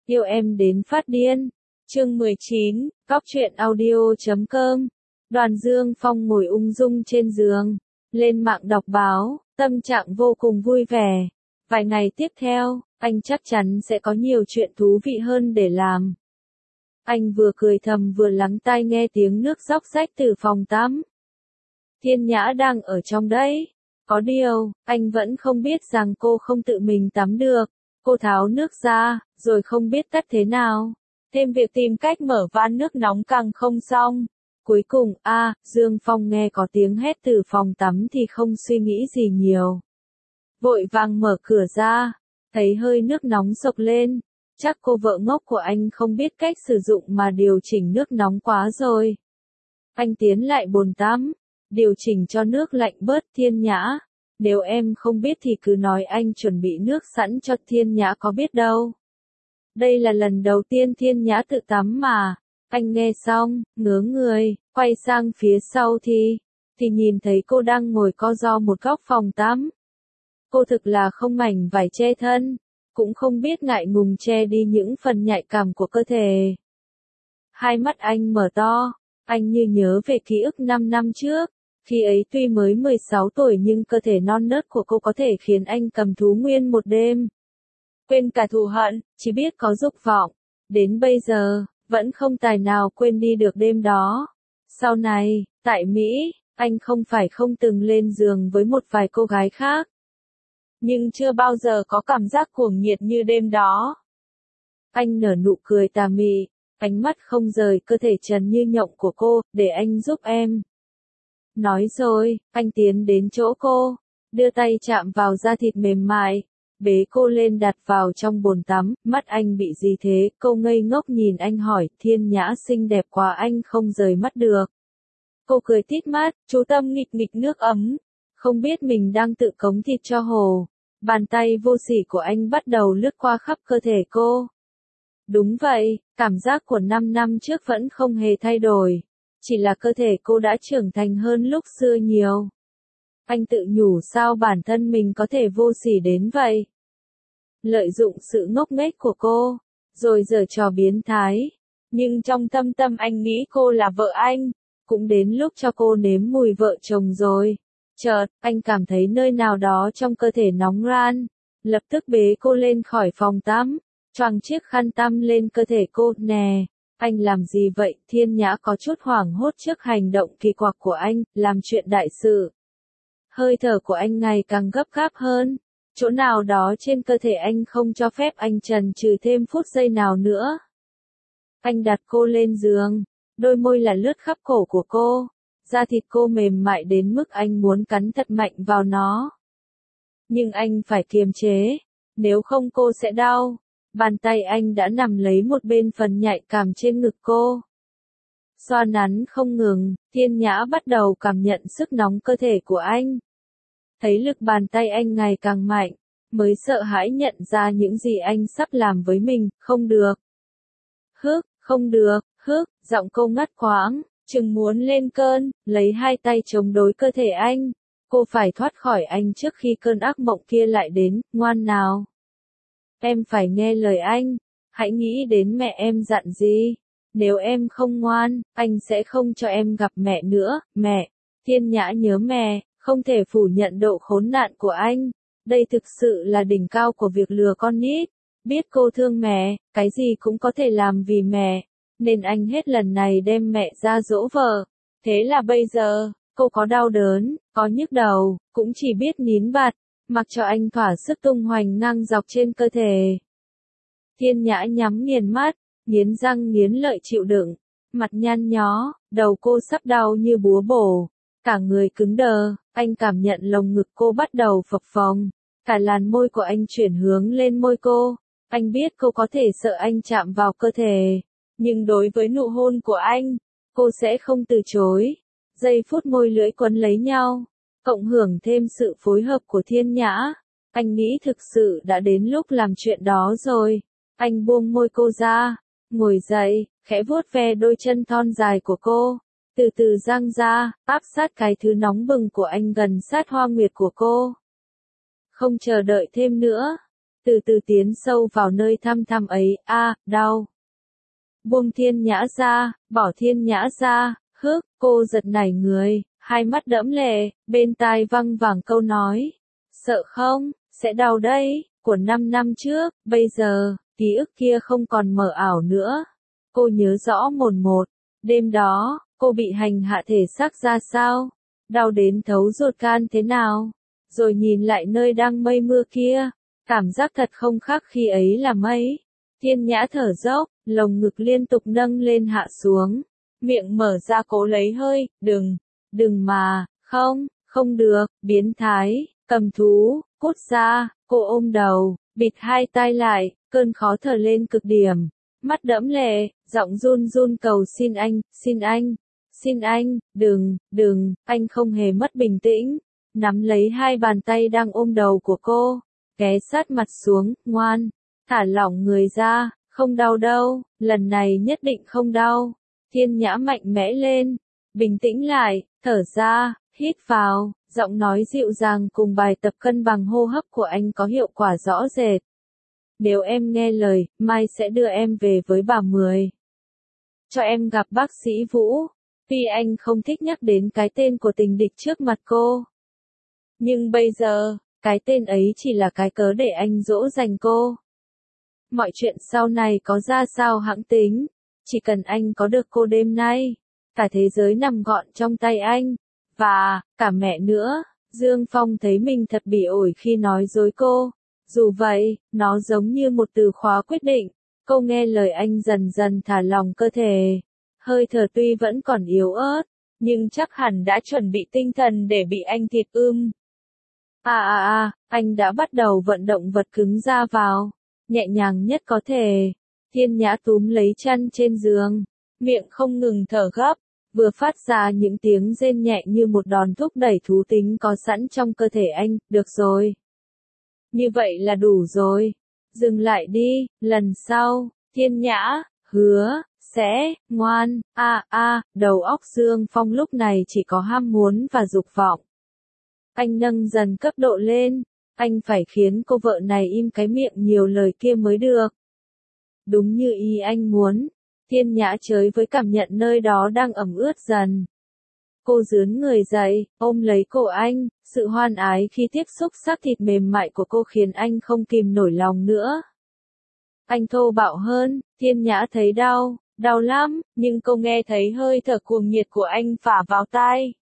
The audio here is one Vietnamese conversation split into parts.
Yêu em đến phát điên. Chương 19, Cóc truyện audio.com. Đoàn Dương Phong ngồi ung dung trên giường, lên mạng đọc báo, tâm trạng vô cùng vui vẻ. Vài ngày tiếp theo, anh chắc chắn sẽ có nhiều chuyện thú vị hơn để làm. Anh vừa cười thầm vừa lắng tai nghe tiếng nước róc rách từ phòng tắm. Thiên Nhã đang ở trong đấy. Có điều, anh vẫn không biết rằng cô không tự mình tắm được. Cô tháo nước ra, rồi không biết tắt thế nào. Thêm việc tìm cách mở van nước nóng càng không xong. Cuối cùng, Dương Phong nghe có tiếng hét từ phòng tắm thì không suy nghĩ gì nhiều. Vội vàng mở cửa ra, thấy hơi nước nóng sộc lên. Chắc cô vợ ngốc của anh không biết cách sử dụng mà điều chỉnh nước nóng quá rồi. Anh tiến lại bồn tắm, điều chỉnh cho nước lạnh bớt. Thiên Nhã, nếu em không biết thì cứ nói anh chuẩn bị nước sẵn cho. Thiên Nhã có biết đâu. Đây là lần đầu tiên Thiên Nhã tự tắm mà. Anh nghe xong, ngớ người, quay sang phía sau thì nhìn thấy cô đang ngồi co ro một góc phòng tắm. Cô thực là không mảnh vải che thân, cũng không biết ngại ngùng che đi những phần nhạy cảm của cơ thể. Hai mắt anh mở to, anh như nhớ về ký ức 5 năm trước. Khi ấy tuy mới 16 tuổi nhưng cơ thể non nớt của cô có thể khiến anh cầm thú nguyên một đêm. Quên cả thù hận, chỉ biết có dục vọng. Đến bây giờ, vẫn không tài nào quên đi được đêm đó. Sau này, tại Mỹ, anh không phải không từng lên giường với một vài cô gái khác. Nhưng chưa bao giờ có cảm giác cuồng nhiệt như đêm đó. Anh nở nụ cười tà mị, ánh mắt không rời cơ thể trần như nhộng của cô, để anh giúp em. Nói rồi, anh tiến đến chỗ cô, đưa tay chạm vào da thịt mềm mại, bế cô lên đặt vào trong bồn tắm. Mắt anh bị gì thế? Cô ngây ngốc nhìn anh hỏi. Thiên Nhã xinh đẹp quá anh không rời mắt được. Cô cười tít mắt, chú tâm nghịch nghịch nước ấm, không biết mình đang tự cống thịt cho hồ. Bàn tay vô sỉ của anh bắt đầu lướt qua khắp cơ thể cô. Đúng vậy, cảm giác của 5 năm trước vẫn không hề thay đổi. Chỉ là cơ thể cô đã trưởng thành hơn lúc xưa nhiều. Anh tự nhủ sao bản thân mình có thể vô sỉ đến vậy. Lợi dụng sự ngốc nghếch của cô, rồi giở trò biến thái. Nhưng trong thâm tâm anh nghĩ cô là vợ anh. Cũng đến lúc cho cô nếm mùi vợ chồng rồi. Chợt, anh cảm thấy nơi nào đó trong cơ thể nóng ran. Lập tức bế cô lên khỏi phòng tắm, choàng chiếc khăn tắm lên cơ thể cô. Nè, anh làm gì vậy? Thiên Nhã có chút hoảng hốt trước hành động kỳ quặc của anh, làm chuyện đại sự. Hơi thở của anh ngày càng gấp gáp hơn. Chỗ nào đó trên cơ thể anh không cho phép anh chần chừ thêm phút giây nào nữa. Anh đặt cô lên giường, đôi môi là lướt khắp cổ của cô. Da thịt cô mềm mại đến mức anh muốn cắn thật mạnh vào nó. Nhưng anh phải kiềm chế, nếu không cô sẽ đau. Bàn tay anh đã nằm lấy một bên phần nhạy cảm trên ngực cô. Xoa nắn không ngừng, Thiên Nhã bắt đầu cảm nhận sức nóng cơ thể của anh. Thấy lực bàn tay anh ngày càng mạnh, mới sợ hãi nhận ra những gì anh sắp làm với mình. Không được. Không được, giọng cô ngắt quãng, chừng muốn lên cơn, lấy hai tay chống đối cơ thể anh. Cô phải thoát khỏi anh trước khi cơn ác mộng kia lại đến. Ngoan nào. Em phải nghe lời anh, hãy nghĩ đến mẹ em dặn gì. Nếu em không ngoan, anh sẽ không cho em gặp mẹ nữa. Mẹ. Thiên Nhã nhớ mẹ, không thể phủ nhận độ khốn nạn của anh. Đây thực sự là đỉnh cao của việc lừa con nít. Biết cô thương mẹ, cái gì cũng có thể làm vì mẹ, nên anh hết lần này đem mẹ ra dỗ vợ. Thế là bây giờ, cô có đau đớn, có nhức đầu, cũng chỉ biết nín bặt, mặc cho anh thỏa sức tung hoành ngang dọc trên cơ thể. Thiên Nhã nhắm nghiền mắt, nghiến răng nghiến lợi chịu đựng, mặt nhăn nhó, đầu cô sắp đau như búa bổ, cả người cứng đờ. Anh cảm nhận lồng ngực cô bắt đầu phập phồng, cả làn môi của anh chuyển hướng lên môi cô. Anh biết cô có thể sợ anh chạm vào cơ thể, nhưng đối với nụ hôn của anh, cô sẽ không từ chối. Giây phút môi lưỡi quấn lấy nhau, cộng hưởng thêm sự phối hợp của Thiên Nhã, anh nghĩ thực sự đã đến lúc làm chuyện đó rồi. Anh buông môi cô ra, ngồi dậy, khẽ vuốt ve đôi chân thon dài của cô, từ từ giang ra, áp sát cái thứ nóng bừng của anh gần sát hoa nguyệt của cô. Không chờ đợi thêm nữa, từ từ tiến sâu vào nơi thăm thăm ấy, đau. Buông Thiên Nhã ra, bỏ Thiên Nhã ra, cô giật nảy người, hai mắt đẫm lệ, bên tai văng vẳng câu nói. Sợ không, sẽ đau đấy, của 5 năm trước, bây giờ, ký ức kia không còn mờ ảo nữa. Cô nhớ rõ mồn một, đêm đó, cô bị hành hạ thể xác ra sao, đau đến thấu ruột gan thế nào, rồi nhìn lại nơi đang mây mưa kia, cảm giác thật không khác khi ấy là mấy. Thiên Nhã thở dốc, lồng ngực liên tục nâng lên hạ xuống, miệng mở ra cố lấy hơi, đừng mà, không được, biến thái, cầm thú, cút ra, cô ôm đầu, bịt hai tai lại, cơn khó thở lên cực điểm, mắt đẫm lệ, giọng run run cầu xin anh, đừng, anh không hề mất bình tĩnh, nắm lấy hai bàn tay đang ôm đầu của cô, ghé sát mặt xuống, ngoan, thả lỏng người ra, không đau đâu, lần này nhất định không đau. Thiên Nhã mạnh mẽ lên, bình tĩnh lại, thở ra, hít vào, giọng nói dịu dàng cùng bài tập cân bằng hô hấp của anh có hiệu quả rõ rệt. Nếu em nghe lời, mai sẽ đưa em về với bà Mười. Cho em gặp bác sĩ Vũ. Tuy anh không thích nhắc đến cái tên của tình địch trước mặt cô. Nhưng bây giờ, cái tên ấy chỉ là cái cớ để anh dỗ dành cô. Mọi chuyện sau này có ra sao hẵng tính. Chỉ cần anh có được cô đêm nay, cả thế giới nằm gọn trong tay anh, và, cả mẹ nữa. Dương Phong thấy mình thật bị ổi khi nói dối cô. Dù vậy, nó giống như một từ khóa quyết định. Cô nghe lời anh dần dần thả lòng cơ thể. Hơi thở tuy vẫn còn yếu ớt, nhưng chắc hẳn đã chuẩn bị tinh thần để bị anh thịt anh đã bắt đầu vận động vật cứng ra vào, nhẹ nhàng nhất có thể. Thiên Nhã túm lấy chăn trên giường, miệng không ngừng thở gấp, vừa phát ra những tiếng rên nhẹ như một đòn thúc đẩy thú tính có sẵn trong cơ thể anh. Được rồi. Như vậy là đủ rồi. Dừng lại đi, lần sau, Thiên Nhã, hứa, sẽ, ngoan, đầu óc Dương Phong lúc này chỉ có ham muốn và dục vọng. Anh nâng dần cấp độ lên, anh phải khiến cô vợ này im cái miệng nhiều lời kia mới được. Đúng như ý anh muốn, Thiên Nhã chới với cảm nhận nơi đó đang ẩm ướt dần. Cô rướn người dậy, ôm lấy cổ anh, sự hoan ái khi tiếp xúc xác thịt mềm mại của cô khiến anh không kìm nổi lòng nữa. Anh thô bạo hơn, Thiên Nhã thấy đau lắm, nhưng cô nghe thấy hơi thở cuồng nhiệt của anh phả vào tai.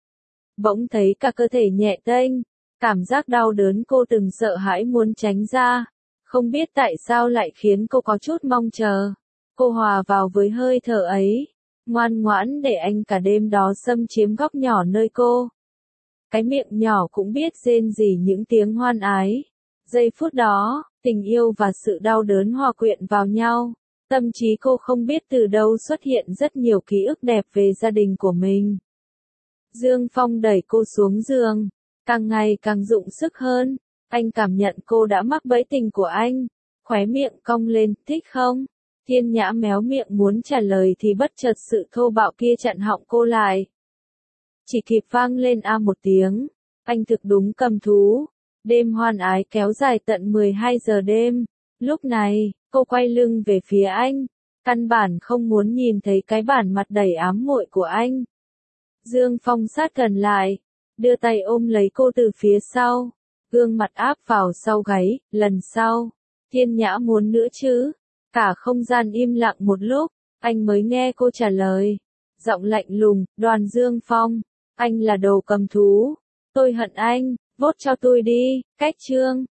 Bỗng thấy cả cơ thể nhẹ tênh, cảm giác đau đớn cô từng sợ hãi muốn tránh ra, không biết tại sao lại khiến cô có chút mong chờ. Cô hòa vào với hơi thở ấy, ngoan ngoãn để anh cả đêm đó xâm chiếm góc nhỏ nơi cô. Cái miệng nhỏ cũng biết rên rỉ những tiếng hoan ái. Giây phút đó, tình yêu và sự đau đớn hòa quyện vào nhau. Tâm trí cô không biết từ đâu xuất hiện rất nhiều ký ức đẹp về gia đình của mình. Dương Phong đẩy cô xuống giường, càng ngày càng dụng sức hơn. Anh cảm nhận cô đã mắc bẫy tình của anh. Khóe miệng cong lên, thích không? Thiên Nhã méo miệng muốn trả lời thì bất chợt sự thô bạo kia chặn họng cô lại. Chỉ kịp vang lên một tiếng. Anh thực đúng cầm thú. Đêm hoan ái kéo dài tận 12 giờ đêm. Lúc này, cô quay lưng về phía anh. Căn bản không muốn nhìn thấy cái bản mặt đầy ám muội của anh. Dương Phong sát gần lại, đưa tay ôm lấy cô từ phía sau. Gương mặt áp vào sau gáy, lần sau. Thiên Nhã muốn nữa chứ? Cả không gian im lặng một lúc, anh mới nghe cô trả lời. Giọng lạnh lùng, Đoàn Dương Phong, anh là đồ cầm thú. Tôi hận anh, vote cho tôi đi, cách chương.